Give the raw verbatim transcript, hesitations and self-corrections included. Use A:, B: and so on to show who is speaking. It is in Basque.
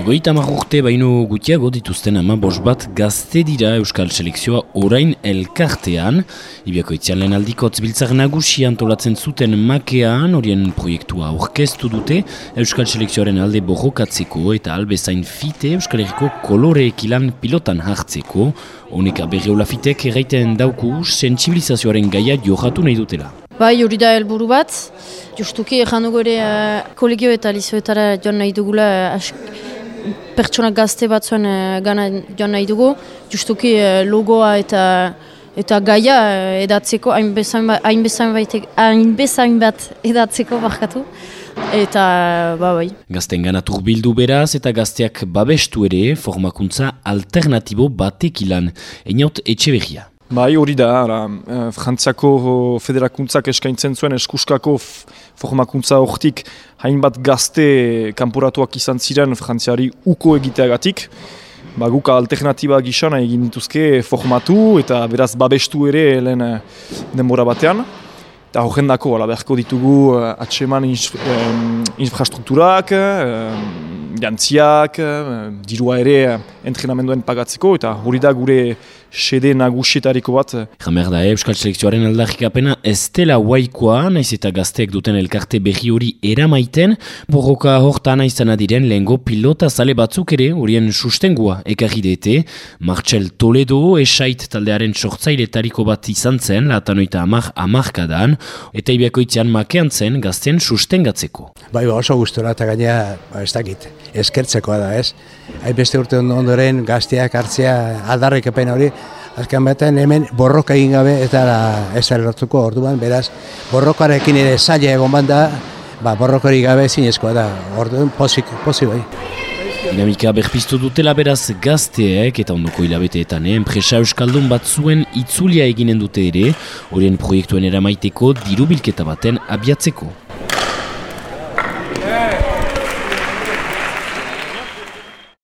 A: Hogeita hamar urte baino gutiago dituzten ama bost bat gazte dira Euskal Selekzioa orain elkartean. Ibiakoitzean lehen aldikotz biltzar nagusi antolatzen zuten makean, horien proiektua aurkeztu dute Euskal Selekzioaren alde borrokatzeko eta albezain fite Euskal Herriko koloreekilan pilotan hartzeko. Honeka berreola fitek erraiten dauku sentsibilizazioaren gaia johatu nahi dutela.
B: Bai, hori da helburu bat. Justuki erran dugu ere uh, kolegio eta lizoetara joan nahi dugula uh, pertsonak gazte batzuen uh, gana joan nahi dugu. Justuki uh, logoa eta eta gaia uh, edatzeko, hainbezain bat, hainbezain bat edatzeko barkatu. Eta, ba, bai.
A: Gazten gana turbildu beraz eta gazteak babestu ere formakuntza alternatibo batekilan. Einaut Etxeberria.
C: Bai, hori da, ara, eh, Frantziako federakuntzak eskaintzen zuen eskuskako formakuntza hortik hainbat gazte kanporatuak izan ziren Frantziari uko egiteagatik. Ba, guk alternatiba gizana egin dituzke formatu eta beraz babestu ere lehen denbora batean. Eta horren dako, beharko ditugu uh, atseman infra, um, infrastrukturak, um, jantziak, uh, dirua ere uh, entrenamenduen pagatzeko, eta hori da gure sede nagusietariko bat.
A: Jamer da, Euskal Selekzioaren aldarrikapena ez dela waikoa, naiz eta gazteek duten elkarte berri hori eramaiten, borroka hortan izan adiren lehengo pilota zale batzuk ere horien sustengua ekarri dete. Marcel Toledo esait taldearen sortzailetariko bat izan zen, latanoita amar amarkadan, eta ibiakoitzean makean zen gazten sustengatzeko.
D: Bai, ba, oso gustora eta gainea, ba, ez dakit, eskertzekoa da, ez? Hainbeste urte ondoren gazteak hartzea aldarrikapen hori, azken batean hemen borroka egin gabe eta ez erortuko orduan, beraz, borrokarekin ere zaila egon banda, ba, borrokari gabe zinezkoa da, orduan pozik, pozik bai.
A: Dinamika berpiztu dutela beraz gazteek eta ondoko hilabeteetan, eh? Enpresa euskaldun batzuen itzulia eginen dute ere, horien proiektuen eramaiteko diru bilketa baten abiatzeko.